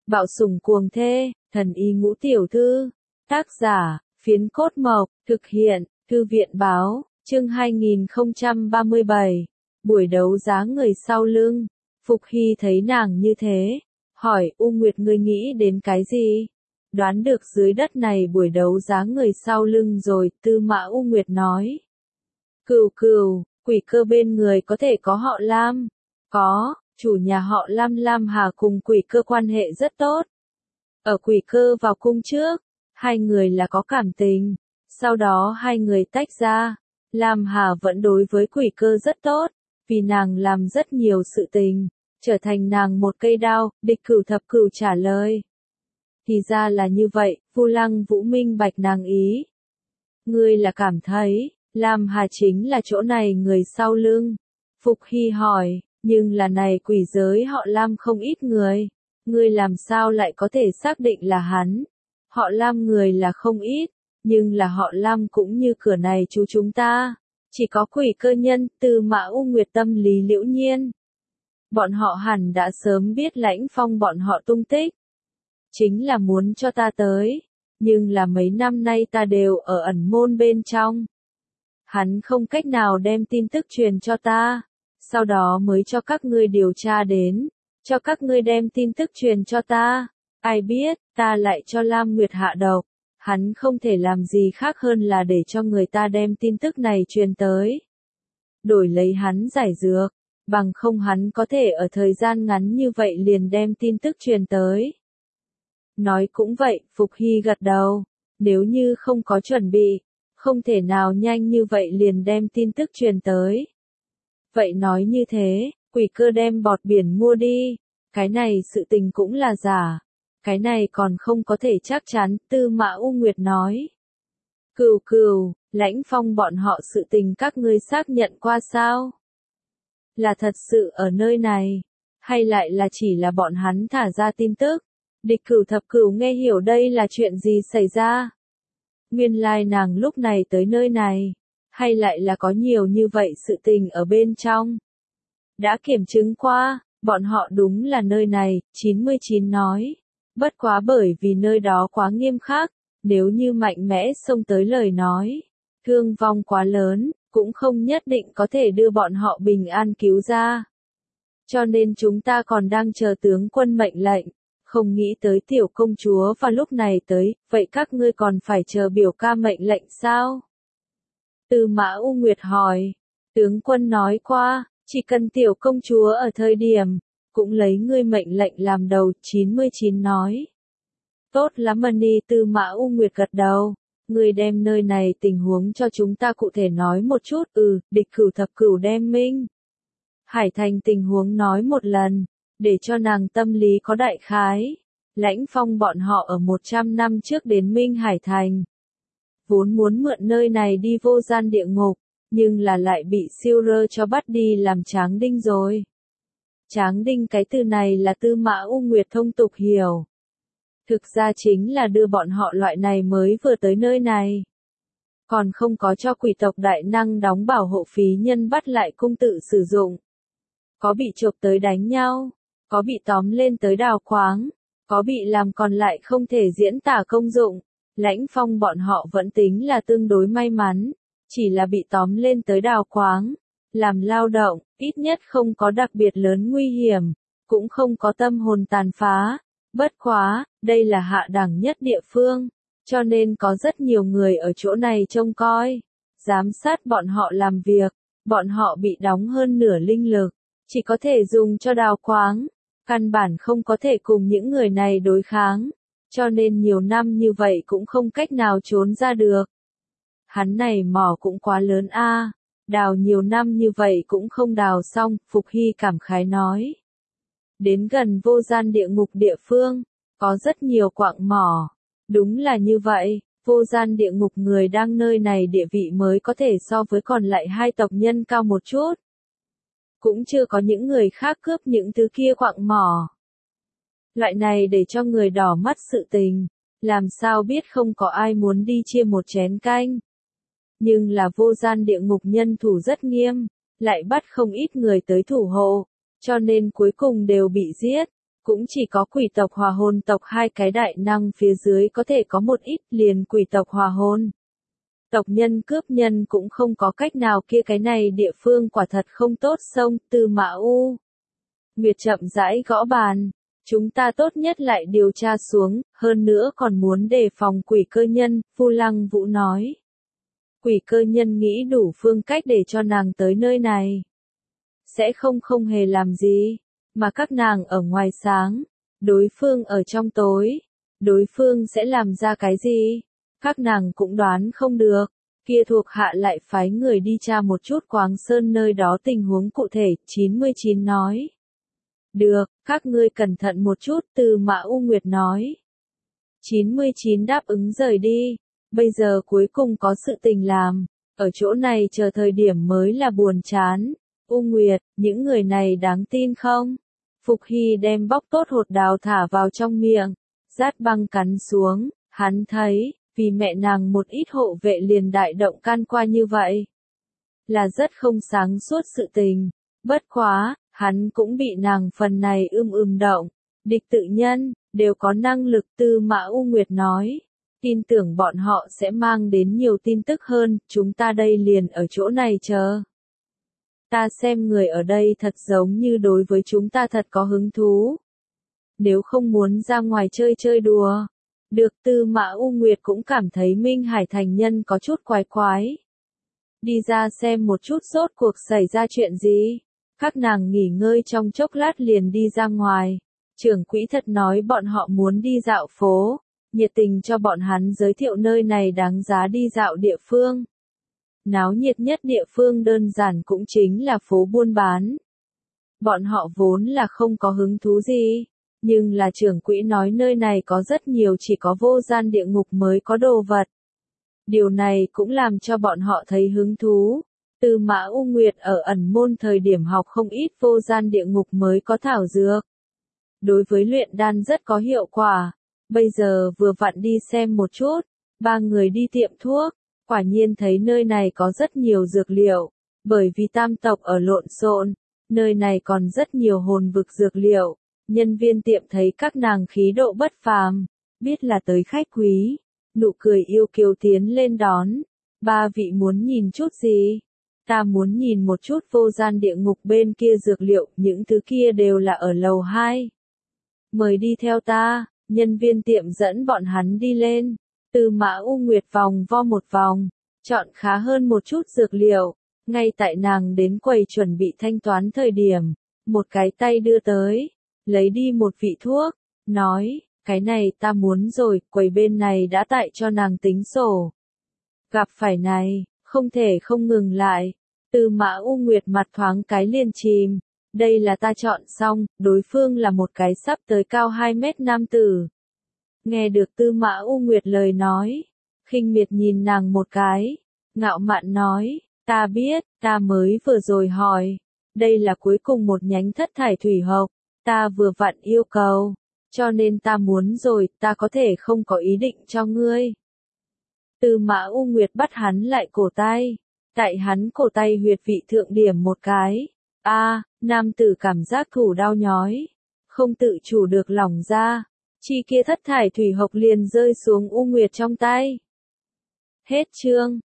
Bạo sủng cuồng thê, thần y ngũ tiểu thư. Tác giả, Phiến Cốt Mộc, thực hiện, Thư viện báo, chương 2037. Buổi đấu giá người sau lưng. Phục Hy thấy nàng như thế, hỏi U Nguyệt ngươi nghĩ đến cái gì? Đoán được dưới đất này buổi đấu giá người sau lưng rồi, Tư Mã U Nguyệt nói. Cừu cừu, quỷ cơ bên người có thể có họ Lam. Có, chủ nhà họ Lam Lam Hà cùng quỷ cơ quan hệ rất tốt. Ở quỷ cơ vào cung trước, hai người là có cảm tình. Sau đó hai người tách ra. Lam Hà vẫn đối với quỷ cơ rất tốt, vì nàng làm rất nhiều sự tình, trở thành nàng một cây đao. Địch Cửu thập cửu trả lời. Thì ra là như vậy, Vu Lăng Vũ minh bạch nàng ý. Ngươi là cảm thấy, Lam Hà chính là chỗ này người sau lưng. Phục Hy hỏi, nhưng là này quỷ giới họ Lam không ít người. Ngươi làm sao lại có thể xác định là hắn? Họ Lam người là không ít, nhưng là họ Lam cũng như cửa này chú chúng ta. Chỉ có quỷ cơ nhân, Tư Mã U Nguyệt tâm lý liễu nhiên. Bọn họ hẳn đã sớm biết Lãnh Phong bọn họ tung tích. Chính là muốn cho ta tới. Nhưng là mấy năm nay ta đều ở ẩn môn bên trong. Hắn không cách nào đem tin tức truyền cho ta. Sau đó mới cho các ngươi điều tra đến. Cho các ngươi đem tin tức truyền cho ta. Ai biết, ta lại cho Lam Nguyệt hạ độc. Hắn không thể làm gì khác hơn là để cho người ta đem tin tức này truyền tới. Đổi lấy hắn giải dược. Bằng không hắn có thể ở thời gian ngắn như vậy liền đem tin tức truyền tới. Nói cũng vậy, Phục Hy gật đầu. Nếu như không có chuẩn bị, không thể nào nhanh như vậy liền đem tin tức truyền tới. Vậy nói như thế, quỷ cơ đem bọt biển mua đi. Cái này sự tình cũng là giả. Cái này còn không có thể chắc chắn, Tư Mã U Nguyệt nói. Cừu cừu, Lãnh Phong bọn họ sự tình các ngươi xác nhận qua sao? Là thật sự ở nơi này, hay lại là chỉ là bọn hắn thả ra tin tức? Địch Cửu thập cửu nghe hiểu đây là chuyện gì xảy ra? Nguyên lai nàng lúc này tới nơi này, hay lại là có nhiều như vậy sự tình ở bên trong? Đã kiểm chứng qua, bọn họ đúng là nơi này, 99 nói. Bất quá bởi vì nơi đó quá nghiêm khắc, nếu như mạnh mẽ xông tới lời nói, thương vong quá lớn, cũng không nhất định có thể đưa bọn họ bình an cứu ra. Cho nên chúng ta còn đang chờ tướng quân mệnh lệnh, không nghĩ tới tiểu công chúa vào lúc này tới, vậy các ngươi còn phải chờ biểu ca mệnh lệnh sao? Tư Mã U Nguyệt hỏi, tướng quân nói qua, chỉ cần tiểu công chúa ở thời điểm, cũng lấy ngươi mệnh lệnh làm đầu, 99 nói. Tốt lắm Mani, Tư Mã U Nguyệt gật đầu. Ngươi đem nơi này tình huống cho chúng ta cụ thể nói một chút. Địch Cửu thập cửu đem Minh Hải Thành tình huống nói một lần, để cho nàng tâm lý có đại khái. Lãnh Phong bọn họ ở 100 năm trước đến Minh Hải Thành. Vốn muốn mượn nơi này đi vô gian địa ngục, nhưng là lại bị siêu rơ cho bắt đi làm tráng đinh rồi. Tráng đinh cái từ này là Tư Mã U Nguyệt thông tục hiểu. Thực ra chính là đưa bọn họ loại này mới vừa tới nơi này. Còn không có cho quỷ tộc đại năng đóng bảo hộ phí nhân bắt lại cung tự sử dụng. Có bị chộp tới đánh nhau, có bị tóm lên tới đào khoáng, có bị làm còn lại không thể diễn tả công dụng. Lãnh Phong bọn họ vẫn tính là tương đối may mắn, chỉ là bị tóm lên tới đào khoáng, làm lao động, ít nhất không có đặc biệt lớn nguy hiểm, cũng không có tâm hồn tàn phá. Bất quá, đây là hạ đẳng nhất địa phương, cho nên có rất nhiều người ở chỗ này trông coi, giám sát bọn họ làm việc, bọn họ bị đóng hơn nửa linh lực, chỉ có thể dùng cho đào khoáng, căn bản không có thể cùng những người này đối kháng, cho nên nhiều năm như vậy cũng không cách nào trốn ra được. Hắn này mỏ cũng quá lớn a, đào nhiều năm như vậy cũng không đào xong, Phục Hy cảm khái nói. Đến gần vô gian địa ngục địa phương, có rất nhiều quặng mỏ. Đúng là như vậy, vô gian địa ngục người đang nơi này địa vị mới có thể so với còn lại hai tộc nhân cao một chút. Cũng chưa có những người khác cướp những thứ kia quặng mỏ. Loại này để cho người đỏ mắt sự tình, làm sao biết không có ai muốn đi chia một chén canh. Nhưng là vô gian địa ngục nhân thủ rất nghiêm, lại bắt không ít người tới thủ hộ. Cho nên cuối cùng đều bị giết, Cũng chỉ có quỷ tộc Hòa Hồn tộc hai cái đại năng phía dưới có thể có một ít, liền quỷ tộc Hòa Hồn. Tộc nhân cướp nhân cũng không có cách nào kia, cái này địa phương quả thật không tốt. Sông Tư Mã U Nguyệt chậm rãi gõ bàn. Chúng ta tốt nhất lại điều tra xuống, hơn nữa còn muốn đề phòng quỷ cơ nhân, Vu Lăng Vũ nói. Quỷ cơ nhân nghĩ đủ phương cách để cho nàng tới nơi này. Sẽ không hề làm gì, mà các nàng ở ngoài sáng, đối phương ở trong tối. Đối phương sẽ làm ra cái gì? Các nàng cũng đoán không được. Kia thuộc hạ lại phái người đi tra một chút Quáng Sơn nơi đó tình huống cụ thể, 99 nói. Được, các ngươi cẩn thận một chút, Tư Mã U Nguyệt nói. 99 đáp ứng rời đi. Bây giờ cuối cùng có sự tình làm, ở chỗ này chờ thời điểm mới là buồn chán. U Nguyệt, những người này đáng tin không? Phục Hy đem bóc tốt hột đào thả vào trong miệng, rát băng cắn xuống, hắn thấy, vì mẹ nàng một ít hộ vệ liền đại động can qua như vậy. Là rất không sáng suốt sự tình, bất quá, hắn cũng bị nàng phần này động. Địch tự nhân, đều có năng lực, Tư Mã U Nguyệt nói. Tin tưởng bọn họ sẽ mang đến nhiều tin tức hơn, chúng ta đây liền ở chỗ này chờ. Ta xem người ở đây thật giống như đối với chúng ta thật có hứng thú. Nếu không muốn ra ngoài chơi đùa. Được, Tư Mã U Nguyệt cũng cảm thấy Minh Hải thành nhân có chút quái quái. Đi ra xem một chút rốt cuộc xảy ra chuyện gì. Các nàng nghỉ ngơi trong chốc lát liền đi ra ngoài. Trưởng quỹ thật nói bọn họ muốn đi dạo phố, nhiệt tình cho bọn hắn giới thiệu nơi này đáng giá đi dạo địa phương. Náo nhiệt nhất địa phương đơn giản cũng chính là phố buôn bán. Bọn họ vốn là không có hứng thú gì, nhưng là trưởng quỹ nói nơi này có rất nhiều chỉ có vô gian địa ngục mới có đồ vật. Điều này cũng làm cho bọn họ thấy hứng thú. Tư Mã U Nguyệt ở ẩn môn thời điểm học không ít vô gian địa ngục mới có thảo dược. Đối với luyện đan rất có hiệu quả. Bây giờ vừa vặn đi xem một chút, ba người đi tiệm thuốc, quả nhiên thấy nơi này có rất nhiều dược liệu, bởi vì tam tộc ở lộn xộn, nơi này còn rất nhiều hồn vực dược liệu. Nhân viên tiệm thấy các nàng khí độ bất phàm, biết là tới khách quý, nụ cười yêu kiều tiến lên đón. Ba vị muốn nhìn chút gì? Ta muốn nhìn một chút vô gian địa ngục bên kia dược liệu, những thứ kia đều là ở lầu 2. Mời đi theo ta, nhân viên tiệm dẫn bọn hắn đi lên. Tư Mã U Nguyệt vòng vo một vòng, chọn khá hơn một chút dược liệu. Ngay tại nàng đến quầy chuẩn bị thanh toán thời điểm, một cái tay đưa tới, lấy đi một vị thuốc, nói, cái này ta muốn rồi, quầy bên này đã tại cho nàng tính sổ. Gặp phải này, không thể không ngừng lại. Tư Mã U Nguyệt mặt thoáng cái liền chìm. Đây là ta chọn xong, đối phương là một cái sắp tới cao 2 mét nam tử. Nghe được Tư Mã U Nguyệt lời nói, khinh miệt nhìn nàng một cái, ngạo mạn nói, ta biết, ta mới vừa rồi hỏi, đây là cuối cùng một nhánh thất thải thủy hộc, ta vừa vặn yêu cầu, cho nên ta muốn rồi, ta có thể không có ý định cho ngươi. Tư Mã U Nguyệt bắt hắn lại cổ tay, tại hắn cổ tay huyệt vị thượng điểm một cái. Nam tử cảm giác thủ đau nhói, không tự chủ được lỏng ra, chi kia thất thải thủy hộc liền rơi xuống U Nguyệt trong tay. Hết chương.